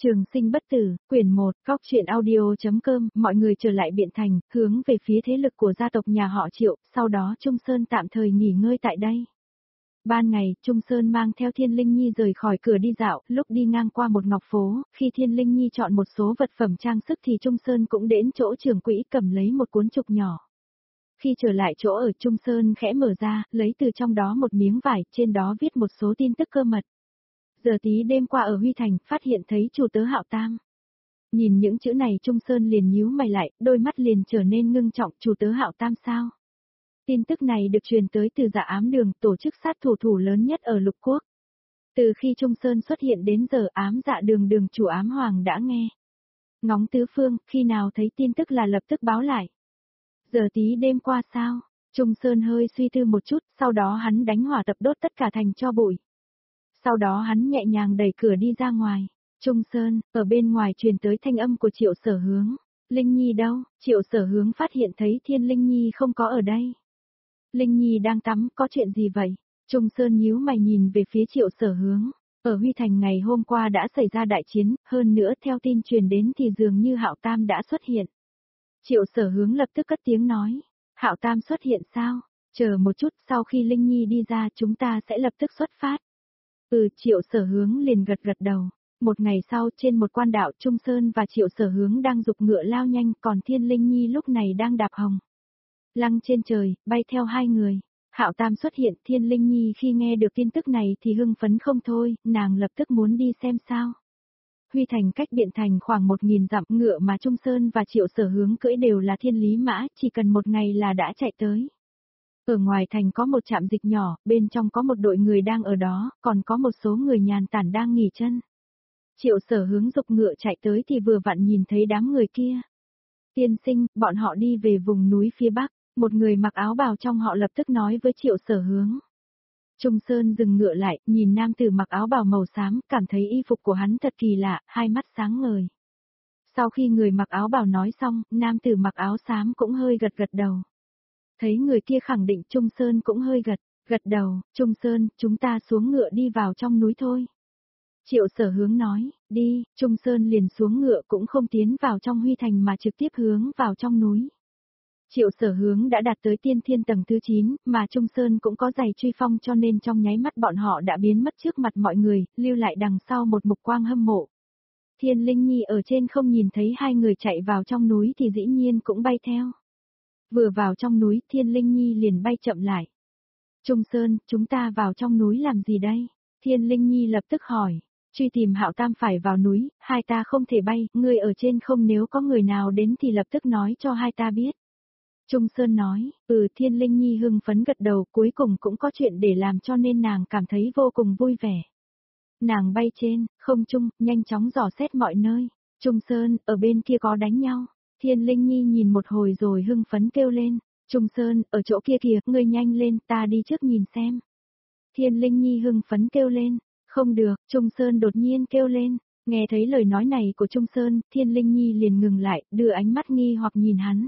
Trường sinh bất tử, quyển 1, góc truyện audio.com, mọi người trở lại Biện Thành, hướng về phía thế lực của gia tộc nhà họ Triệu, sau đó Trung Sơn tạm thời nghỉ ngơi tại đây. Ban ngày, Trung Sơn mang theo Thiên Linh Nhi rời khỏi cửa đi dạo, lúc đi ngang qua một ngọc phố, khi Thiên Linh Nhi chọn một số vật phẩm trang sức thì Trung Sơn cũng đến chỗ trưởng quỹ cầm lấy một cuốn trục nhỏ. Khi trở lại chỗ ở, Trung Sơn khẽ mở ra, lấy từ trong đó một miếng vải, trên đó viết một số tin tức cơ mật. Giờ tí đêm qua ở Huy Thành, phát hiện thấy chủ tớ Hạo Tam. Nhìn những chữ này Trung Sơn liền nhíu mày lại, đôi mắt liền trở nên ngưng trọng, chủ tớ Hạo Tam sao? Tin tức này được truyền tới từ Dạ Ám Đường, tổ chức sát thủ lớn nhất ở Lục Quốc. Từ khi Trung Sơn xuất hiện đến giờ Ám Dạ Đường đường chủ Ám Hoàng đã nghe. Ngóng tứ phương, khi nào thấy tin tức là lập tức báo lại. Giờ tí đêm qua sao? Trung Sơn hơi suy tư một chút, sau đó hắn đánh hỏa tập đốt tất cả thành tro bụi. Sau đó hắn nhẹ nhàng đẩy cửa đi ra ngoài. Trung Sơn, ở bên ngoài truyền tới thanh âm của Triệu Sở Hướng. Linh Nhi đâu? Triệu Sở Hướng phát hiện thấy Thiên Linh Nhi không có ở đây. Linh Nhi đang tắm, có chuyện gì vậy? Trung Sơn nhíu mày nhìn về phía Triệu Sở Hướng. Ở Huy Thành ngày hôm qua đã xảy ra đại chiến, hơn nữa theo tin truyền đến thì dường như Hạo Tam đã xuất hiện. Triệu Sở Hướng lập tức cất tiếng nói. Hạo Tam xuất hiện sao? Chờ một chút, sau khi Linh Nhi đi ra chúng ta sẽ lập tức xuất phát. Triệu Sở Hướng liền gật đầu. Một ngày sau trên một quan đạo Trung Sơn và Triệu Sở Hướng đang giục ngựa lao nhanh, còn Thiên Linh Nhi lúc này đang đạp hồng lăng trên trời, bay theo hai người. Hạo Tam xuất hiện, Thiên Linh Nhi khi nghe được tin tức này thì hưng phấn không thôi, nàng lập tức muốn đi xem sao. Huy Thành cách Biện Thành khoảng 1000 dặm, ngựa mà Trung Sơn và Triệu Sở Hướng cưỡi đều là Thiên Lý Mã, chỉ cần một ngày là đã chạy tới. Ở ngoài thành có một trạm dịch nhỏ, bên trong có một đội người đang ở đó, còn có một số người nhàn tản đang nghỉ chân. Triệu Sở Hướng giục ngựa chạy tới thì vừa vặn nhìn thấy đám người kia. Tiên sinh, bọn họ đi về vùng núi phía Bắc, một người mặc áo bào trong họ lập tức nói với Triệu Sở Hướng. Trung Sơn dừng ngựa lại, nhìn nam tử mặc áo bào màu xám, cảm thấy y phục của hắn thật kỳ lạ, hai mắt sáng ngời. Sau khi người mặc áo bào nói xong, nam tử mặc áo xám cũng hơi gật đầu. Thấy người kia khẳng định Trung Sơn cũng hơi gật đầu, Trung Sơn, chúng ta xuống ngựa đi vào trong núi thôi. Triệu Sở Hướng nói, đi, Trung Sơn liền xuống ngựa cũng không tiến vào trong Huy Thành mà trực tiếp hướng vào trong núi. Triệu Sở Hướng đã đạt tới tiên thiên tầng thứ 9, mà Trung Sơn cũng có giày truy phong cho nên trong nháy mắt bọn họ đã biến mất trước mặt mọi người, lưu lại đằng sau một mục quang hâm mộ. Thiên Linh Nhi ở trên không nhìn thấy hai người chạy vào trong núi thì dĩ nhiên cũng bay theo. Vừa vào trong núi, Thiên Linh Nhi liền bay chậm lại. Trung Sơn, chúng ta vào trong núi làm gì đây? Thiên Linh Nhi lập tức hỏi. Truy tìm Hạo Tam phải vào núi, hai ta không thể bay, ngươi ở trên không nếu có người nào đến thì lập tức nói cho hai ta biết. Trung Sơn nói, Thiên Linh Nhi hưng phấn gật đầu, cuối cùng cũng có chuyện để làm cho nên nàng cảm thấy vô cùng vui vẻ. Nàng bay trên, không trung, nhanh chóng dò xét mọi nơi. Trung Sơn, ở bên kia có đánh nhau. Thiên Linh Nhi nhìn một hồi rồi hưng phấn kêu lên. Trung Sơn, ở chỗ kia kìa, ngươi nhanh lên, ta đi trước nhìn xem. Thiên Linh Nhi hưng phấn kêu lên. Không được, Trung Sơn đột nhiên kêu lên. Nghe thấy lời nói này của Trung Sơn, Thiên Linh Nhi liền ngừng lại, đưa ánh mắt nghi hoặc nhìn hắn.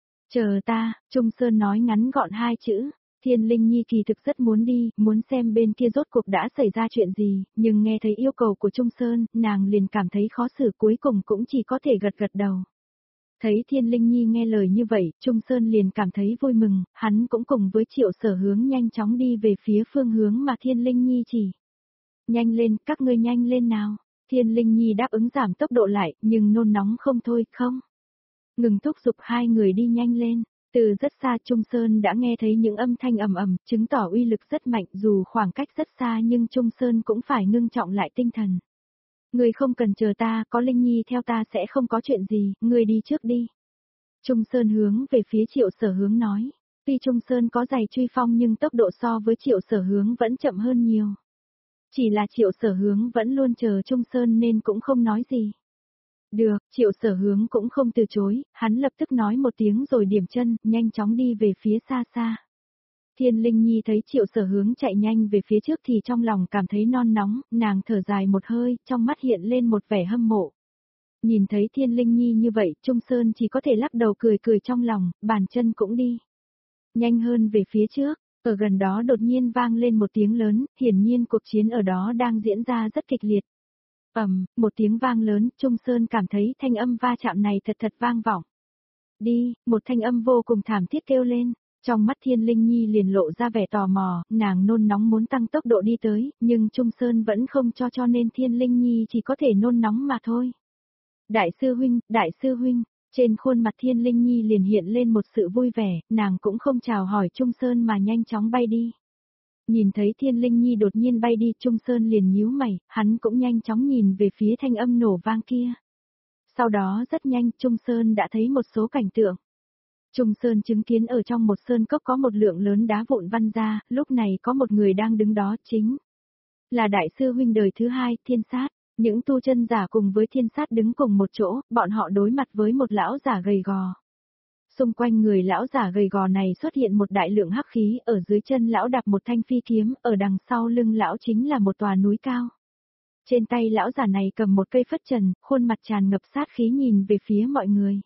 Chờ ta, Trung Sơn nói ngắn gọn hai chữ. Thiên Linh Nhi kỳ thực rất muốn đi, muốn xem bên kia rốt cuộc đã xảy ra chuyện gì, nhưng nghe thấy yêu cầu của Trung Sơn, nàng liền cảm thấy khó xử, cuối cùng cũng chỉ có thể gật đầu. Thấy Thiên Linh Nhi nghe lời như vậy, Trung Sơn liền cảm thấy vui mừng, hắn cũng cùng với Triệu Sở Hướng nhanh chóng đi về phía phương hướng mà Thiên Linh Nhi chỉ. Nhanh lên, các ngươi nhanh lên nào. Thiên Linh Nhi đáp ứng giảm tốc độ lại, nhưng nôn nóng không thôi, không. Ngừng thúc giục hai người đi nhanh lên. Từ rất xa Trung Sơn đã nghe thấy những âm thanh ầm ầm, chứng tỏ uy lực rất mạnh, dù khoảng cách rất xa nhưng Trung Sơn cũng phải ngưng trọng lại tinh thần. Người không cần chờ ta, có Linh Nhi theo ta sẽ không có chuyện gì, người đi trước đi. Trung Sơn hướng về phía Triệu Sở Hướng nói. Tuy Trung Sơn có giày truy phong nhưng tốc độ so với Triệu Sở Hướng vẫn chậm hơn nhiều. Chỉ là Triệu Sở Hướng vẫn luôn chờ Trung Sơn nên cũng không nói gì. Được, Triệu Sở Hướng cũng không từ chối, hắn lập tức nói một tiếng rồi điểm chân, nhanh chóng đi về phía xa xa. Thiên Linh Nhi thấy Triệu Sở Hướng chạy nhanh về phía trước thì trong lòng cảm thấy non nóng, nàng thở dài một hơi, trong mắt hiện lên một vẻ hâm mộ. Nhìn thấy Thiên Linh Nhi như vậy, Trung Sơn chỉ có thể lắc đầu cười trong lòng, bàn chân cũng đi. Nhanh hơn về phía trước, ở gần đó đột nhiên vang lên một tiếng lớn, hiển nhiên cuộc chiến ở đó đang diễn ra rất kịch liệt. Một tiếng vang lớn, Trung Sơn cảm thấy thanh âm va chạm này thật thật vang vọng. Đi, một thanh âm vô cùng thảm thiết kêu lên. Trong mắt Thiên Linh Nhi liền lộ ra vẻ tò mò, nàng nôn nóng muốn tăng tốc độ đi tới, nhưng Trung Sơn vẫn không cho nên Thiên Linh Nhi chỉ có thể nôn nóng mà thôi. Đại sư huynh, trên khuôn mặt Thiên Linh Nhi liền hiện lên một sự vui vẻ, nàng cũng không chào hỏi Trung Sơn mà nhanh chóng bay đi. Nhìn thấy Thiên Linh Nhi đột nhiên bay đi, Trung Sơn liền nhíu mày, hắn cũng nhanh chóng nhìn về phía thanh âm nổ vang kia. Sau đó rất nhanh Trung Sơn đã thấy một số cảnh tượng. Trung Sơn chứng kiến ở trong một sơn cốc có một lượng lớn đá vụn văng ra, lúc này có một người đang đứng đó chính là đại sư huynh đời thứ hai, Thiên Sát. Những tu chân giả cùng với Thiên Sát đứng cùng một chỗ, bọn họ đối mặt với một lão giả gầy gò. Xung quanh người lão giả gầy gò này xuất hiện một đại lượng hắc khí, ở dưới chân lão đặt một thanh phi kiếm, ở đằng sau lưng lão chính là một tòa núi cao. Trên tay lão giả này cầm một cây phất trần, khuôn mặt tràn ngập sát khí nhìn về phía mọi người.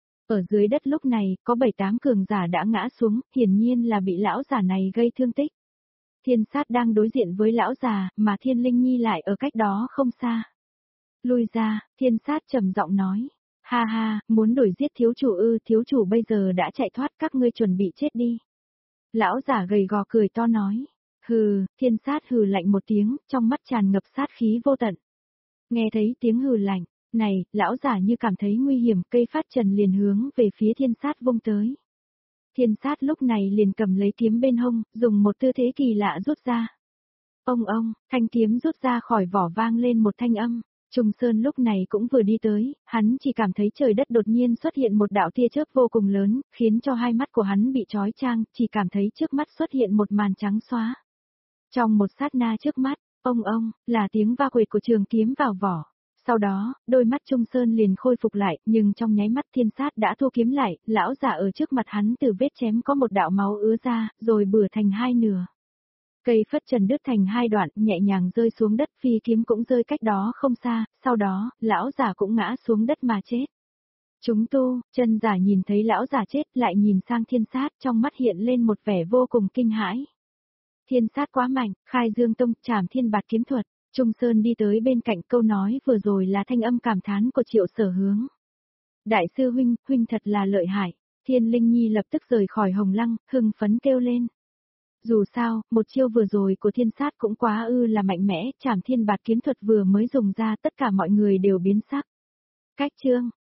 Ở dưới đất lúc này, có 7-8 cường giả đã ngã xuống, hiển nhiên là bị lão giả này gây thương tích. Thiên Sát đang đối diện với lão già, mà Thiên Linh Nhi lại ở cách đó không xa. Lui ra, Thiên Sát trầm giọng nói. Ha ha, muốn đuổi giết thiếu chủ ư, thiếu chủ bây giờ đã chạy thoát, các ngươi chuẩn bị chết đi. Lão giả gầy gò cười to nói. Hừ, Thiên Sát hừ lạnh một tiếng, trong mắt tràn ngập sát khí vô tận. Nghe thấy tiếng hừ lạnh, này, lão giả như cảm thấy nguy hiểm, cây phát trần liền hướng về phía Thiên Sát vung tới. Thiên Sát lúc này liền cầm lấy kiếm bên hông, dùng một tư thế kỳ lạ rút ra. Ông, thanh kiếm rút ra khỏi vỏ vang lên một thanh âm. Trung Sơn lúc này cũng vừa đi tới, hắn chỉ cảm thấy trời đất đột nhiên xuất hiện một đạo tia chớp vô cùng lớn, khiến cho hai mắt của hắn bị trói chang, chỉ cảm thấy trước mắt xuất hiện một màn trắng xóa. Trong một sát na trước mắt, ông, là tiếng va quệt của trường kiếm vào vỏ. Sau đó, đôi mắt Trung Sơn liền khôi phục lại, nhưng trong nháy mắt Thiên Sát đã thu kiếm lại, lão giả ở trước mặt hắn từ vết chém có một đạo máu ứa ra, rồi bừa thành hai nửa. Cây phất trần đứt thành hai đoạn, nhẹ nhàng rơi xuống đất, phi kiếm cũng rơi cách đó không xa, sau đó, lão giả cũng ngã xuống đất mà chết. Chúng tu, chân giả nhìn thấy lão giả chết, lại nhìn sang Thiên Sát, trong mắt hiện lên một vẻ vô cùng kinh hãi. Thiên Sát quá mạnh, khai dương tông, trảm thiên bạt kiếm thuật. Trung Sơn đi tới bên cạnh, câu nói vừa rồi là thanh âm cảm thán của Triệu Sở Hướng. Đại sư huynh, huynh thật là lợi hại. Thiên Linh Nhi lập tức rời khỏi Hồng Lăng, hưng phấn kêu lên. Dù sao, một chiêu vừa rồi của Thiên Sát cũng quá là mạnh mẽ, trảm thiên bạt kiếm thuật vừa mới dùng ra, tất cả mọi người đều biến sắc. Cách chương